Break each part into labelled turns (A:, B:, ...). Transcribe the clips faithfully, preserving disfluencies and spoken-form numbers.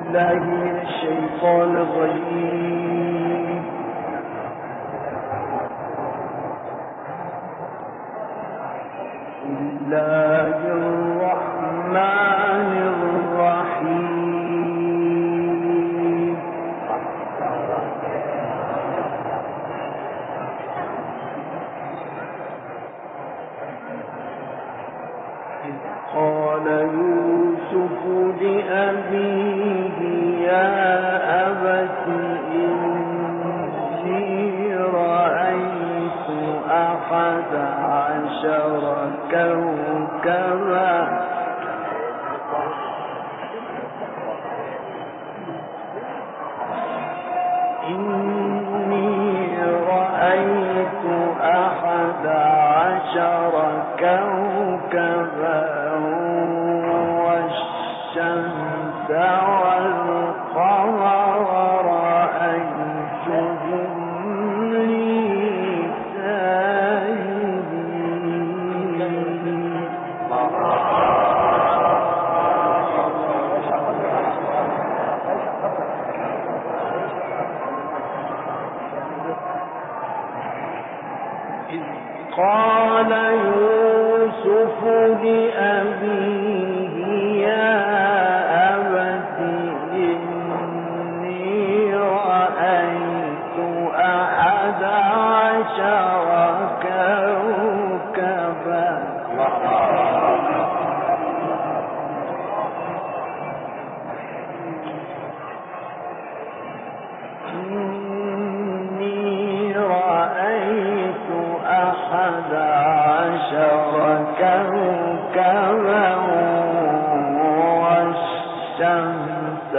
A: بالله من الشيطان الرجيم. بسم الله الرحمن الرحيم. إذ قال يوسف لأبيه يا أبت إني رأيت أحد عشر كوكبا إني رأيت أحد عشر كوكبا والشمس والقمر رأيتهم لي ساجدين. إذ قال يوسف لأبيه يا أبت إني رأيت أحد عشر كوكبا إني رأيت أحد عشر كوكبا والشمس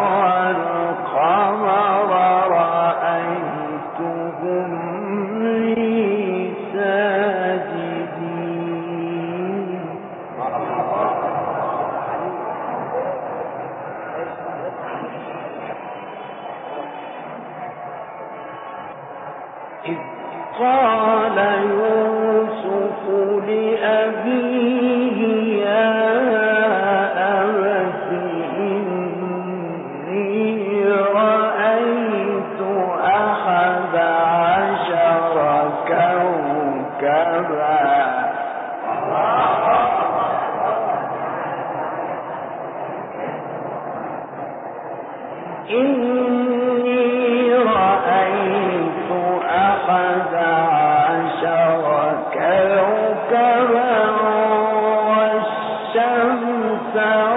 A: والقمر رأيتهم لي ساجدين. إذ قال يوسف لأبيه يا أبت إني رأيت أحد عشر كوكبا إني رأيت أحد عشر كوكبا والشمس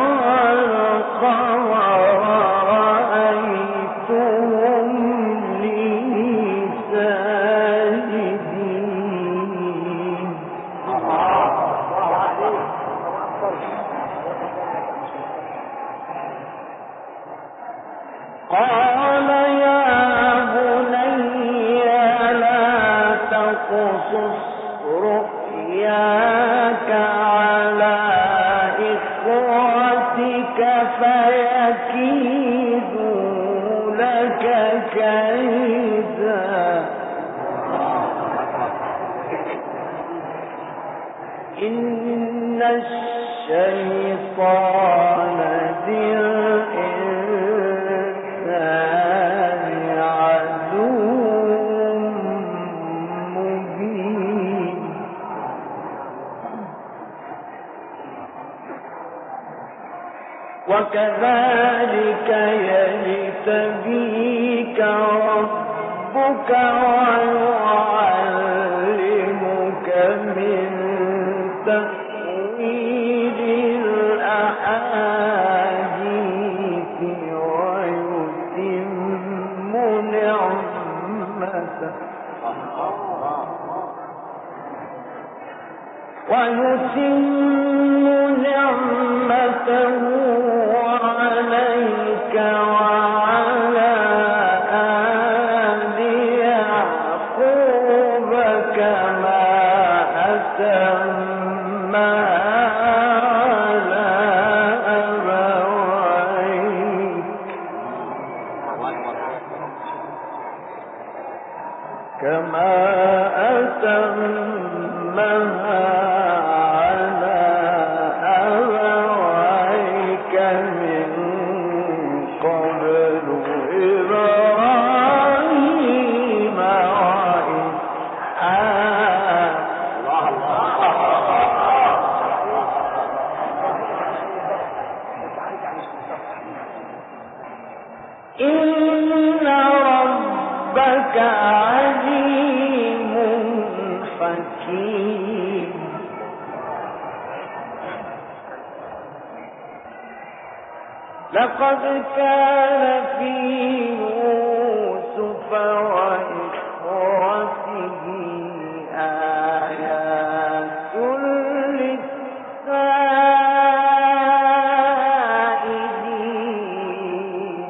A: والقمر رأيتهم لي ساجدين. قال يا بني لا تقصص رؤياك على إخوتك فيكيدوا لك كيدا إن الشيطان للإنسان عدو مبين. وكذلك يجتبيك ربك ويعلمك من تأويل الأحاديث ويتم نعمته ويتم نعمته عليك وعلى آل يعقوب كما أتمها على أبويك كما أتمها على أبويك من إبراهيم وإسحاق. إن ربك عليم حكيم. لقد كان في يوسف وإخوته آيات للسائلين.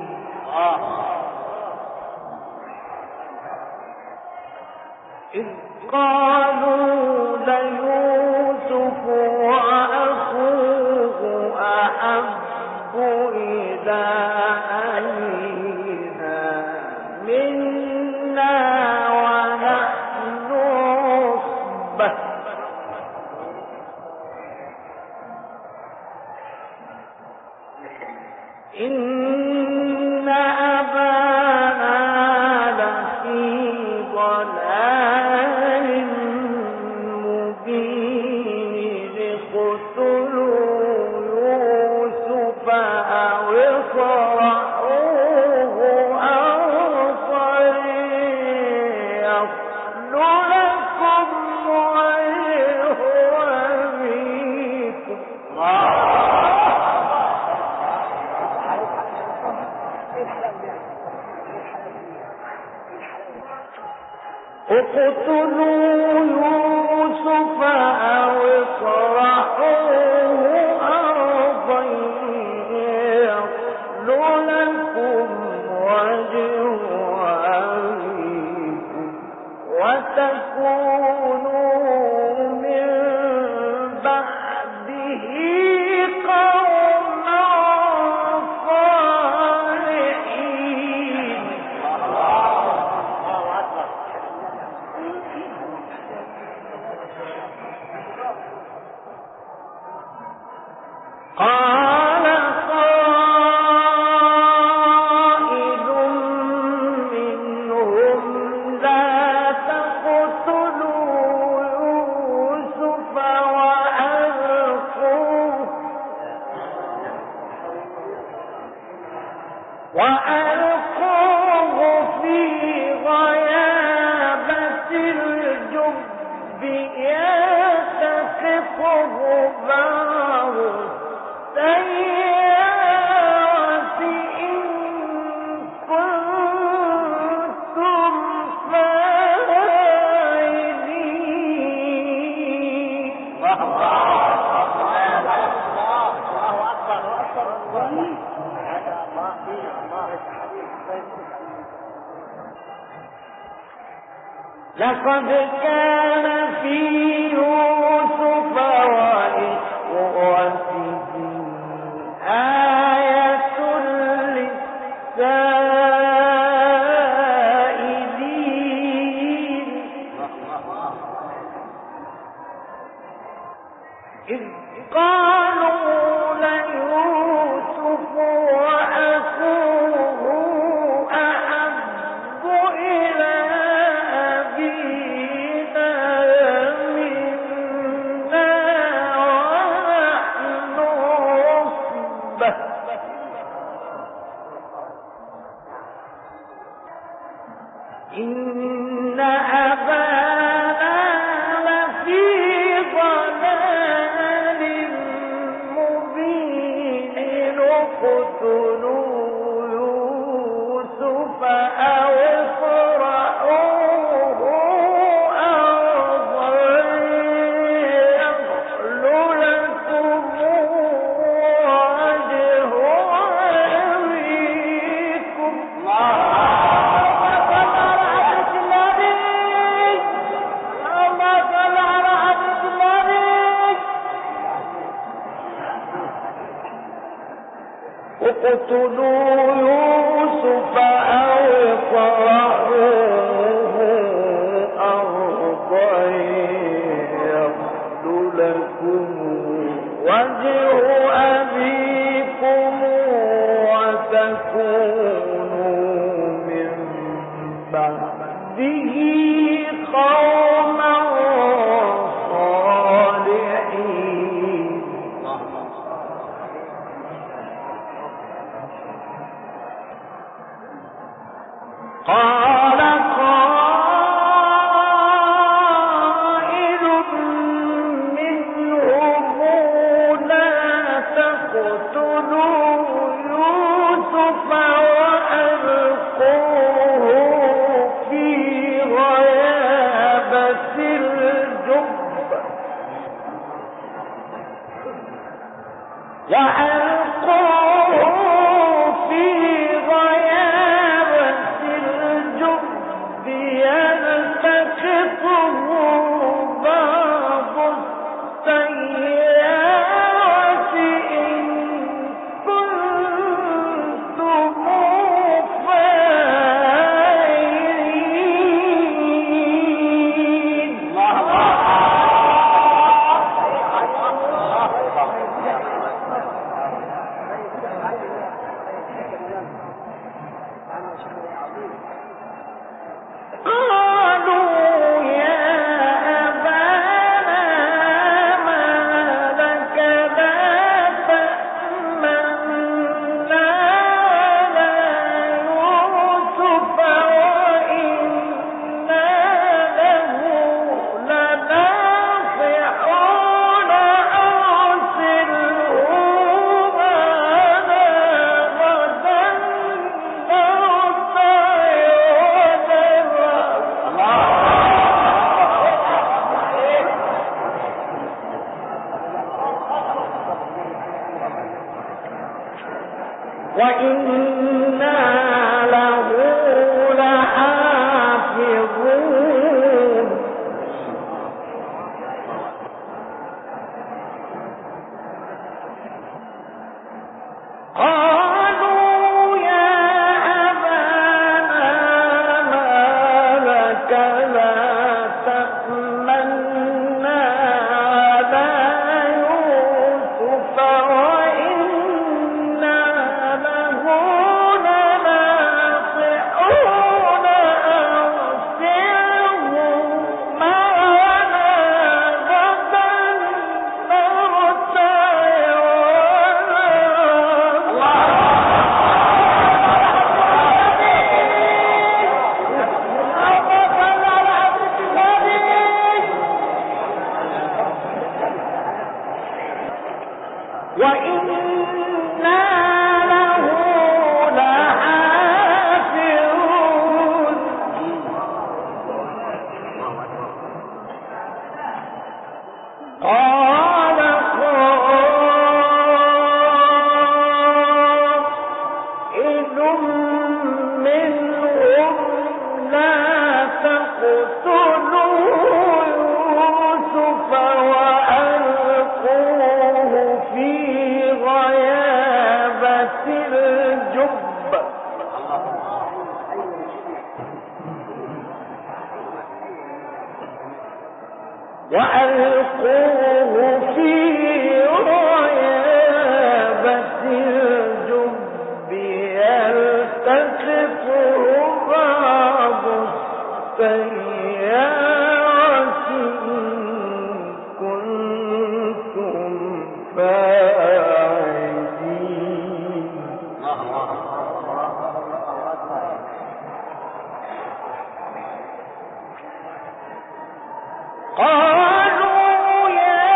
A: إذ قالوا ليوسف وأخوه أحب إلى أبينا منا ونحن عصبة. إن أبانا لفي ضلال مبين. اقتلوا يوسف أو اطرحوه أرضا يخل لكم وجه أبيكم. اقتلوا يوسف أو اطرحوه أرضا يخل لكم وجه أبيكم وتكونوا من بعده قوما صالحين. قال قائل منهم لا تقتلوا يوسف وألقوه وألقوه في غيابة الجب يلتقطه بعض السيارة إن كنتم فاعلين. لقد كان في يوسف وإخوته آية للسائلين. إذ قالوا ليوسف وأخوه أحب إلى أبينا منا ونحن عصبة. إن أبانا لفي ضلال مبين. اقتلوا يوسف أو اطرحوه أرضا يخل لكم وجه أبيكم. اقتلوا يوسف أو اطرحوه أرضا يخل لكم وجه أبيكم وتكونوا بعده قوما صالحين قال قائل منهم لا تقتلوا يوسف وألقوه في غيابة الجب وألقوه في غيابة الجب يلتقطه بعض السيارة إن كنتم فاعلين. قالوا يا أبانا ما لك لا تأمنا على يوسف وإنا له لناصحون أرسله معنا غدا نرتع وإنا له لحافظون قالوا يا أبانا ما لك لا تأمنا على يوسف وإنا له لناصحون أرسله معنا غدا نرتع وإنا له لحافظون قال قائل منهم لا تقتلوا يوسف وألقوه في غيابة الجب وألقوه في غيابة الجب يلتقطه بعض السيارة إن كنتم فاعلين. قالوا يا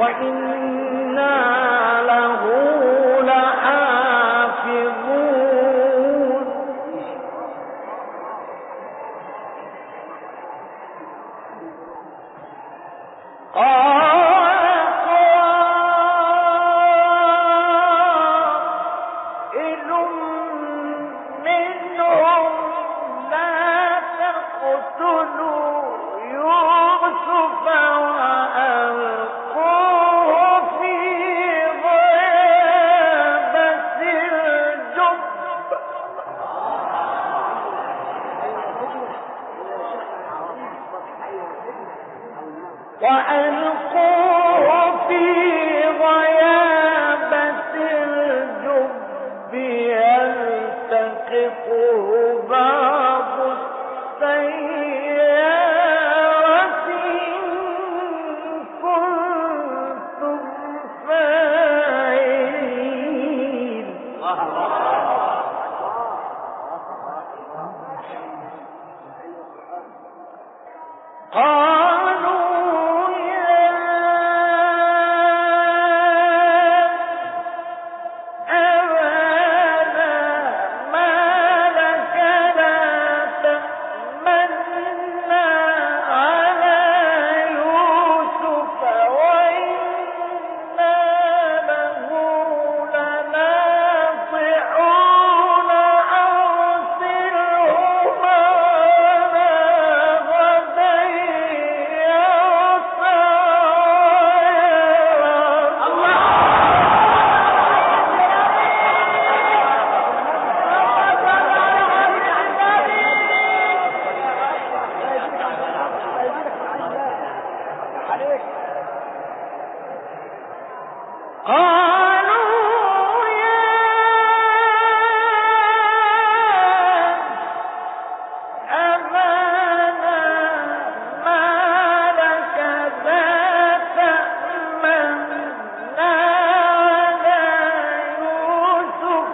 A: وإنا له لحافظون قال قائل منهم لا تقتلوا يوسف وألقوه في غيابة الجب وألقوه في غيابة الجب يلتقطه بعض السيارة إن كنتم فاعلين قالوا يا أبانا ما لك لا تأمنا على يوسف وإنا له لناصحون أرسله معنا غدا يرتع قالوا يا أبانا ما لك لا تأمنا على يوسف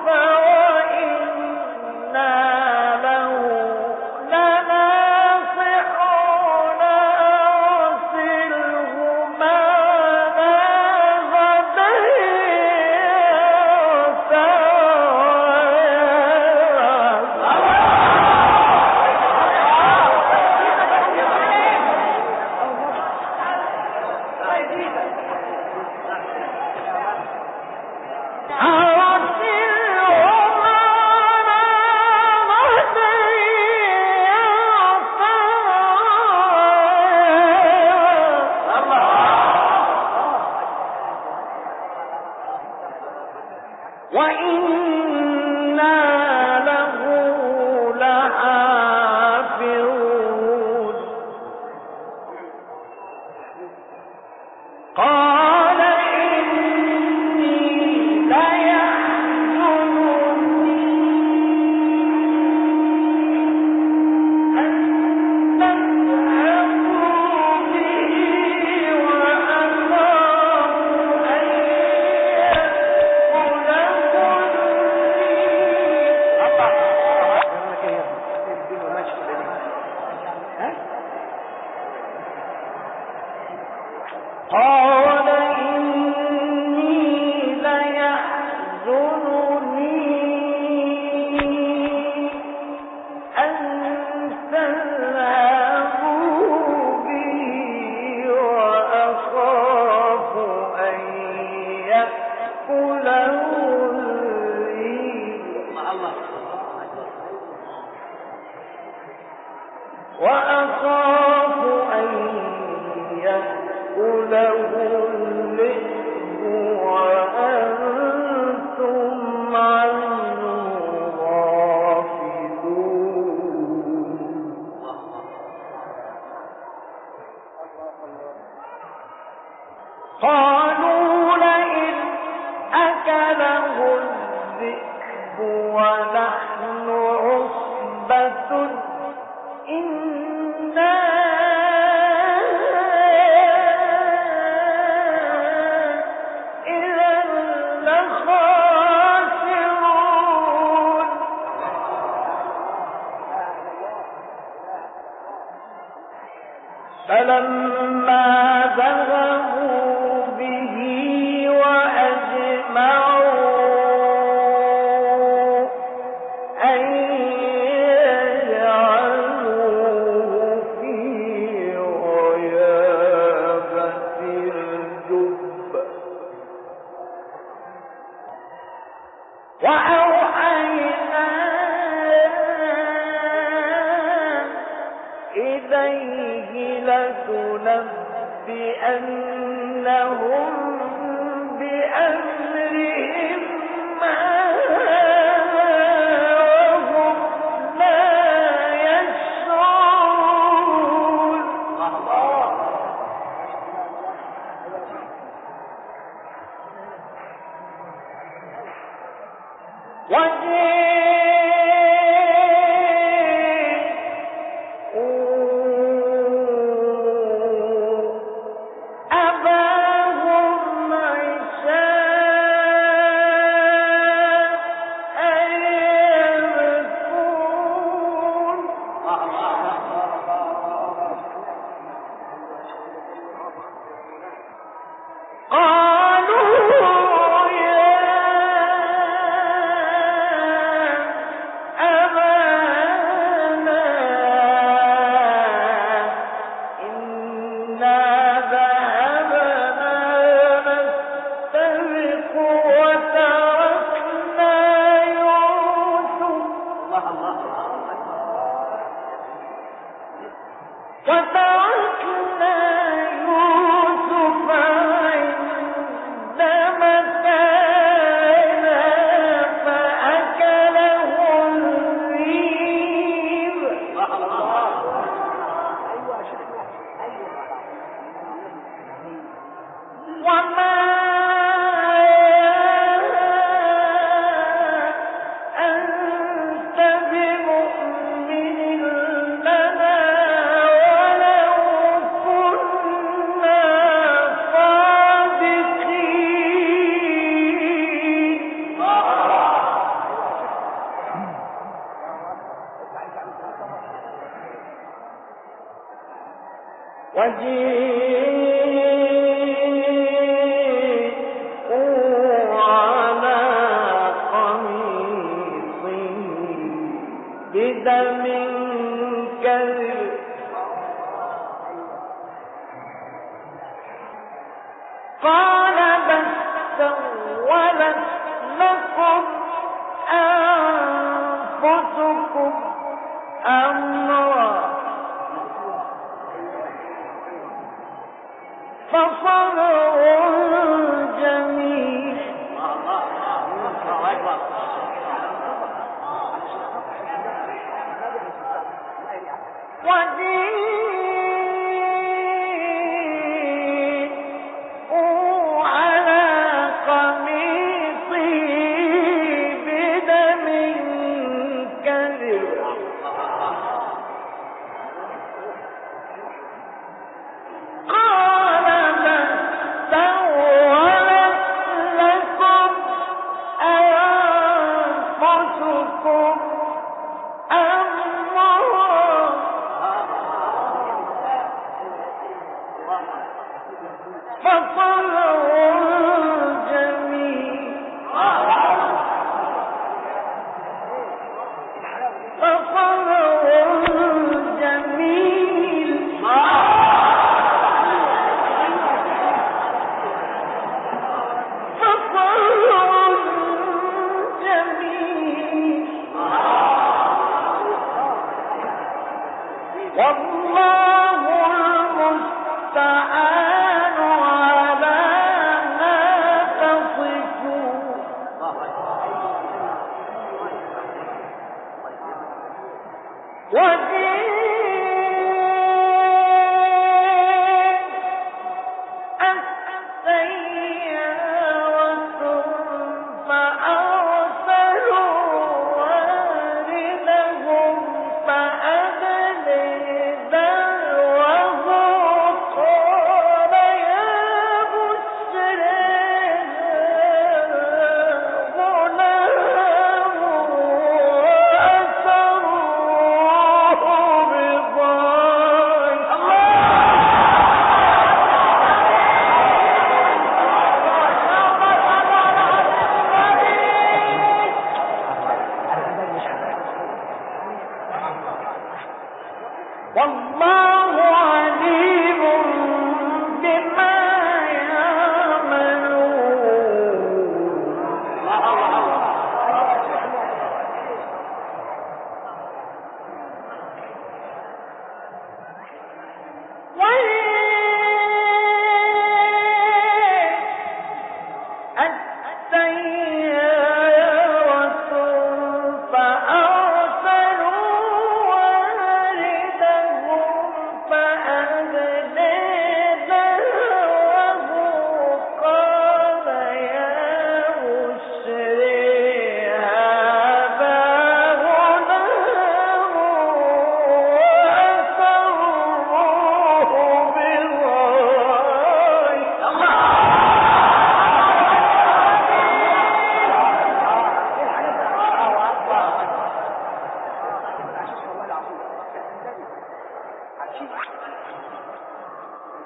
A: وإنا له لناصحون أرسله معنا غدا وإنا له لحافظون قال إني ليحزنني أن تذهبوا به وأخاف أن قال إني ليحزنني أن تذهبوا به وأخاف أن يأكله الذئب وأخاف أن يأكله الذئب وأنتم عنه غافلون قالوا لئن أكله الذئب ونحن عصبة إنا إذا لخاسرون فلما ذهبوا به لتنبئنهم بأمرهم هذا وهم لا يشعرون. وجيءوا على قميصه بدم كذب قال بل سولت لكم أنفسكم أمرا فصبر جميل وجيءوا على قميصه بدم كذب والله المستعان على ما تصفون. وجيءت السيارة فأرسلوا واردهم فأدلى دلوه قال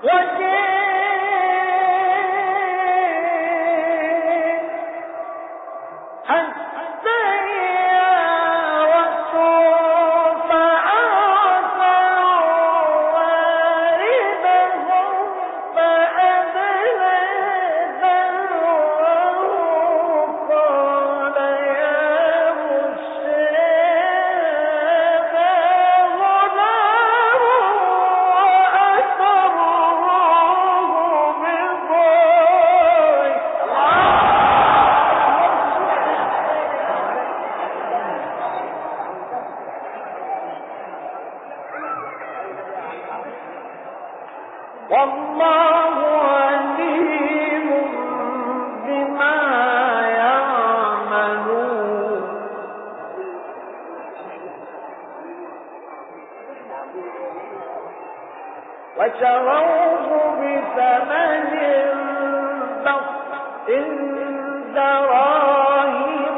A: والله عليم بما يعملون وشروه بثمن بخس دراهم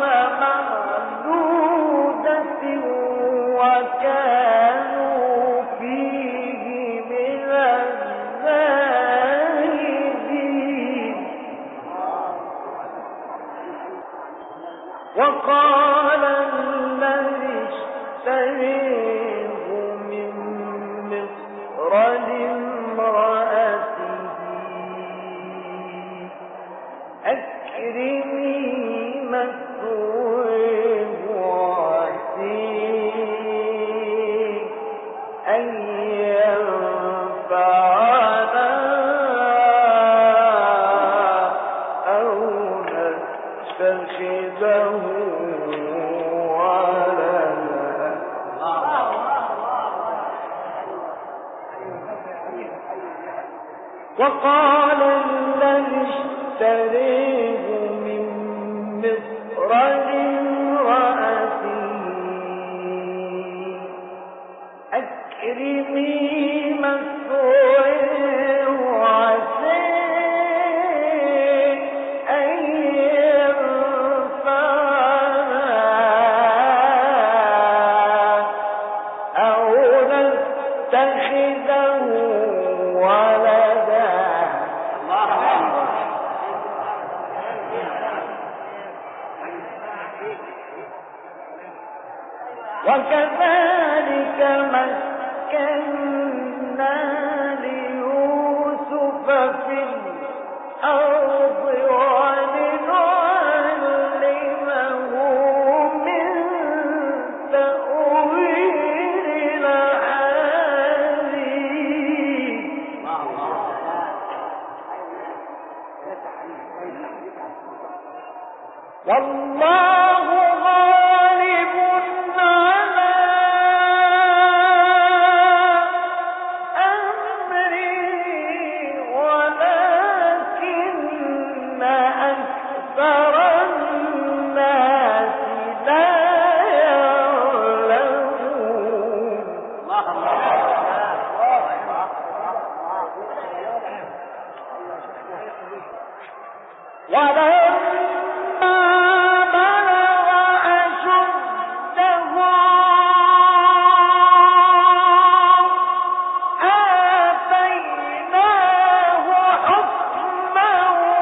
A: معدودة وكانوا فيه من الزاهدين وقال الذي اشتريه من مصر لامرأته أكرمي مثواه وعسيه أن ينفعنا أو نتخذه ولدا. وقال الذي اشتريه من مصر لامرأته أكرمي مثواه وعسيه أن ينفعنا أو نتخذه ولدا. وكذلك مكنا ليوسف في الأرض ولنعلمه من تأويل الأحاديث والله غالب على أمره ولكن أكثر الناس لا يعلمون. ولما بلغ أشده آتيناه حكما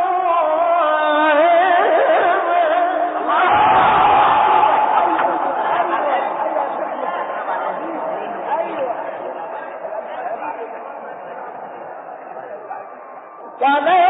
A: وعلما.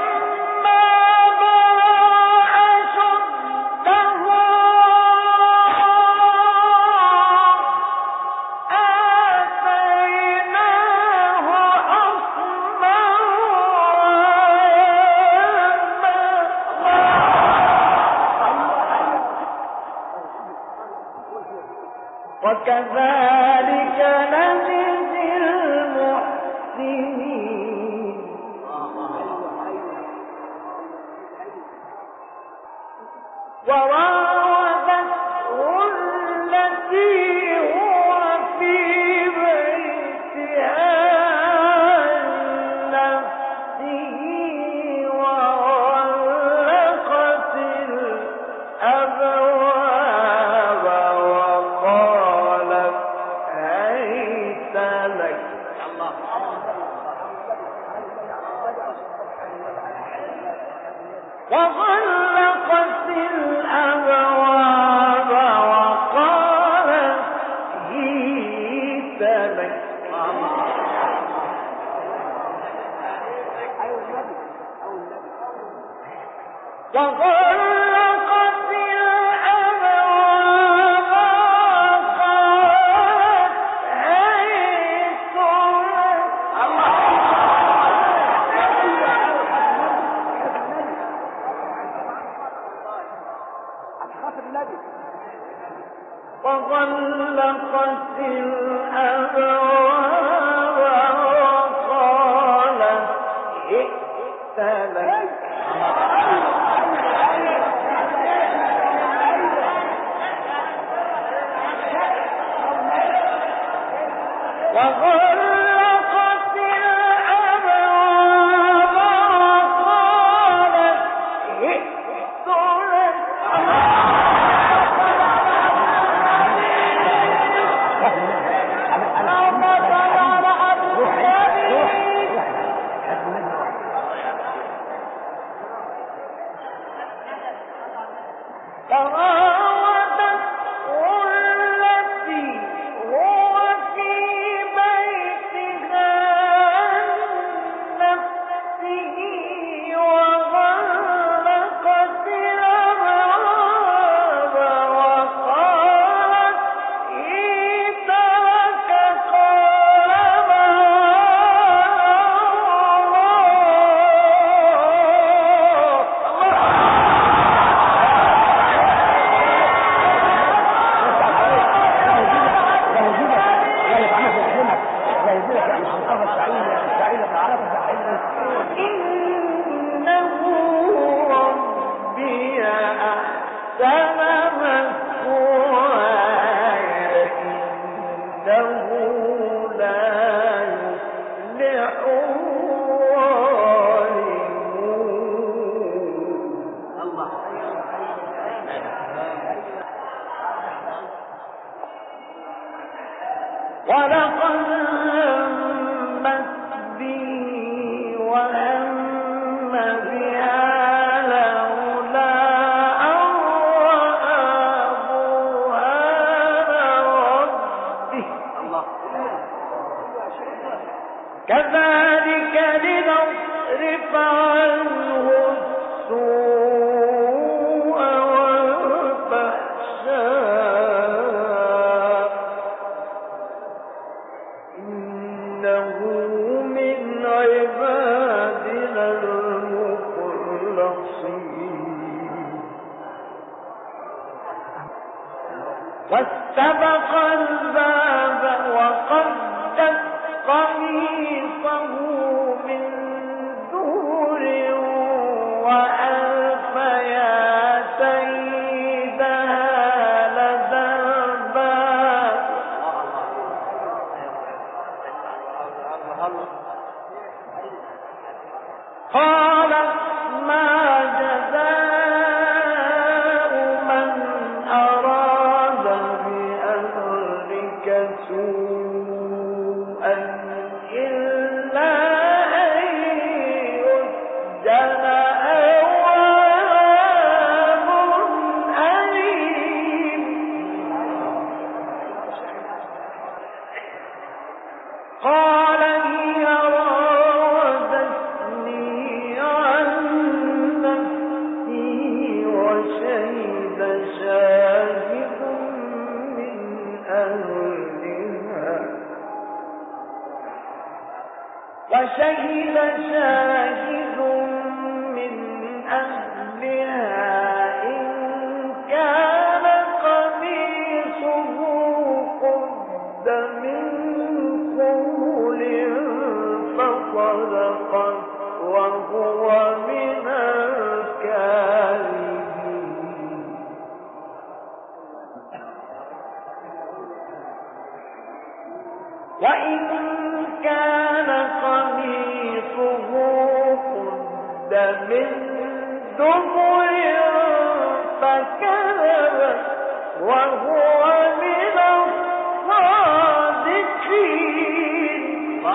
A: وكذلك نجزي المحسنين. وراودته التي هو في بيتها عن نفسه وغلقت الأبواب وقالت وغلقت الأبواب وقالت هيت لك. وغلقت الأبواب وقالت هيت لك. وغلقت الأبواب وقالت ائت لك. وغلقت الأبواب وقالت ائت لك. ولقد همت به وهم بها لولا أن رأى برهان ربه كذلك لنصرف عنه السوء والفحشاء إنه من عبادنا المخلصين. واستبق الباب وقدت قميصه من دور وألف يا سيدها لدى الباب قالت ما جزاء من أراد بأهلك سوءا إلا أن يسجن أو عذاب أليم. قال هي راودتني عن نفسي وشهد شاهد من أهلها وشهد شاهد من أهلها إن كان قميصه قد من قبل فصدقت وهو من الكاذبين. وإن كان قميصه قد من دبر فكذبت وهو من الصادقين.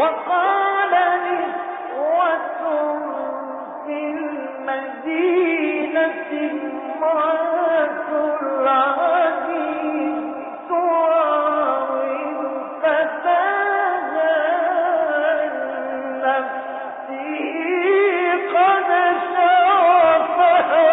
A: وقال نسوة في المدينة امرأة العزيز تراود فتاها عن نفسه قد شغفها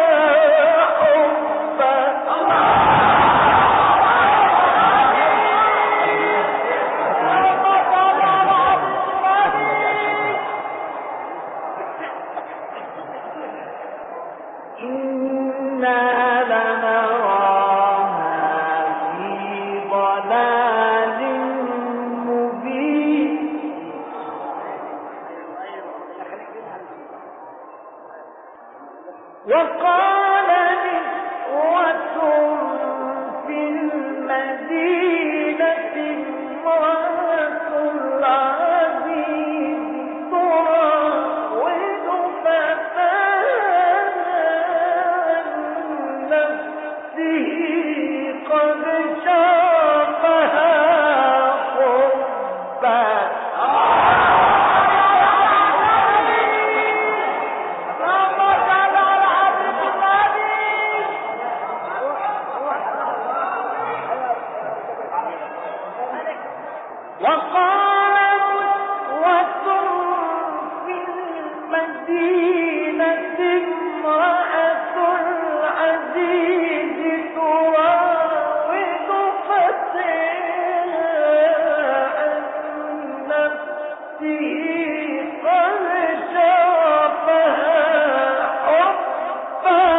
A: وقال نسوة في المدينة امرأة العزيز تراود فتاها عن نفسه قد شغفها حبا وقال نسوة في المدينة امرأة العزيز تراود فتاها عن نفسه قد شغفها حبا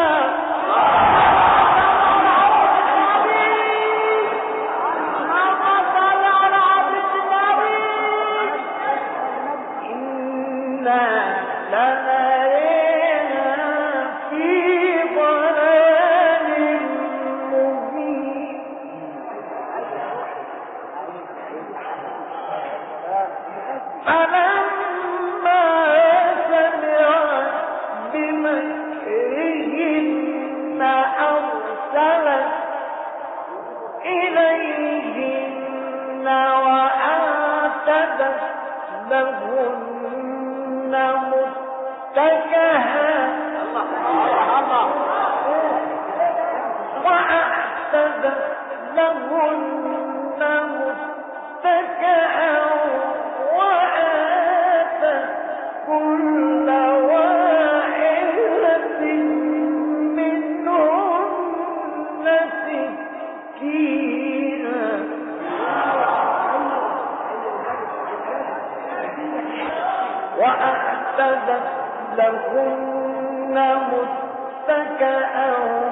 A: فلما سمعت بمكرهن أرسلت إليهن وأعتدت لهن متكئا وأعتدت لهن متكئا وآتت كل واحدة منهن سكينا وأعتدت لهن متكئا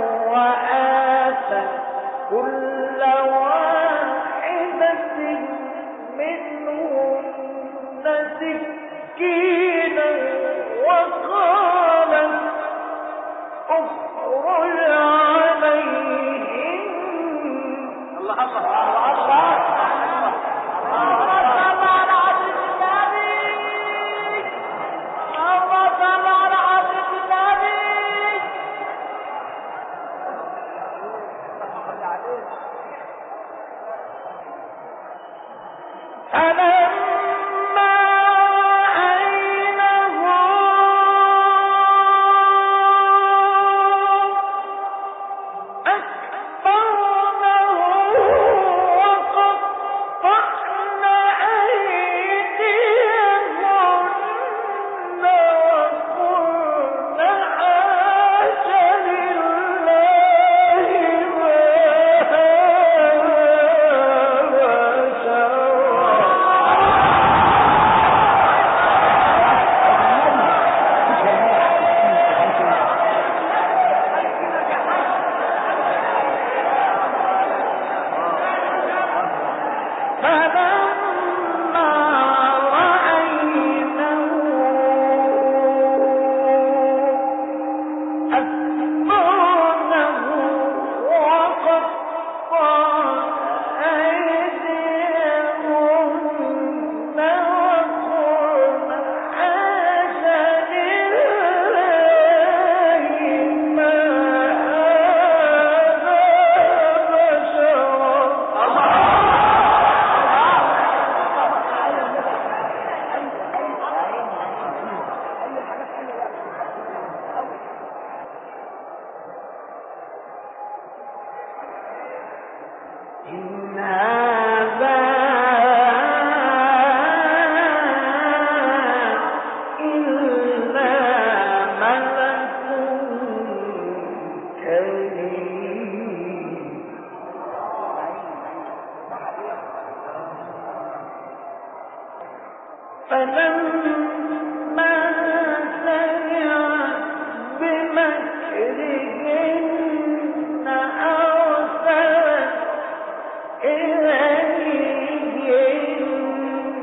A: وآتت كل واحدة منهن سكينا وقالت اخرج عليهم الله الله الله إن هذا إلا ملك كريم. فلما سمعت بمكرهن أرسلت إليهن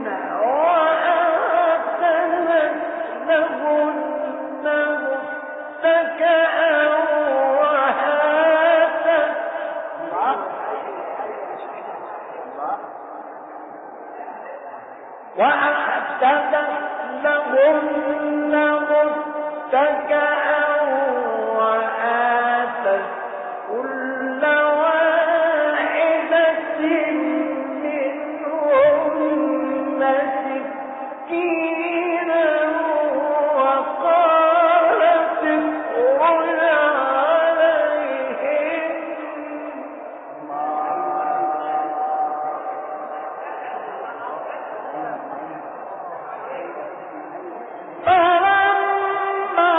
A: وآتت لهن متكئا وآتت وأعتدت لهن متكئا وآتت كل واحدة منهن سكينا وقالت اخرج عليهن. فلما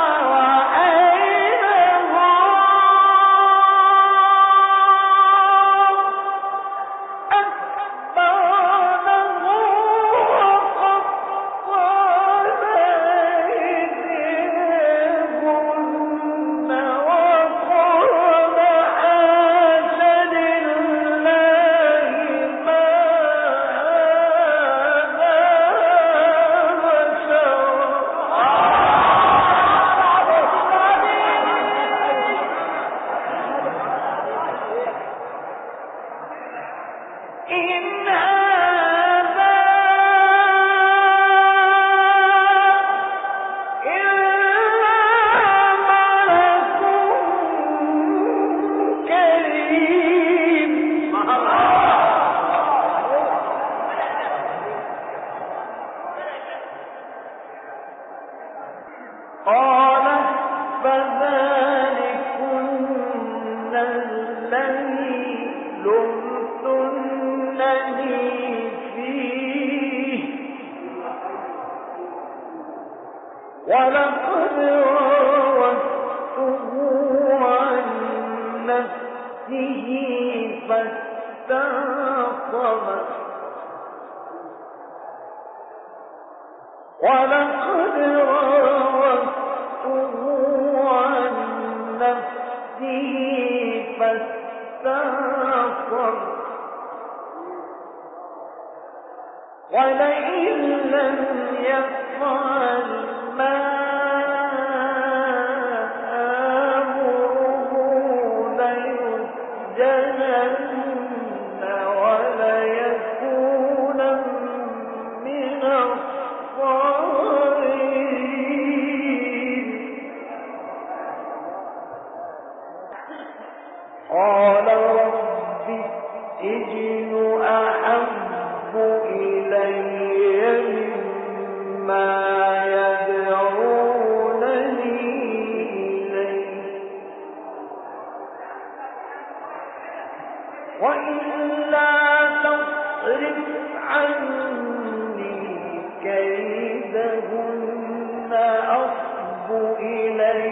A: رأينه أكبرنه وقطعن أيديهن وقلن حاش لله ما إن هذا إلا ملك كريم. قالت فذلكن الذي لمتنني فيه ولقد راودته عن نفسه فاستعصم ولقد راودته عن نفسه فاستعصم ولئن لم يفعل ما آمره ليسجنن وليكونا من الصاغرين. قال رب السجن أحب إلي مما يدعونني إليه وإلا تصرف عني كيدهن أصب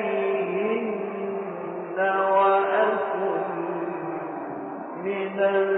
A: إليهن وأكن من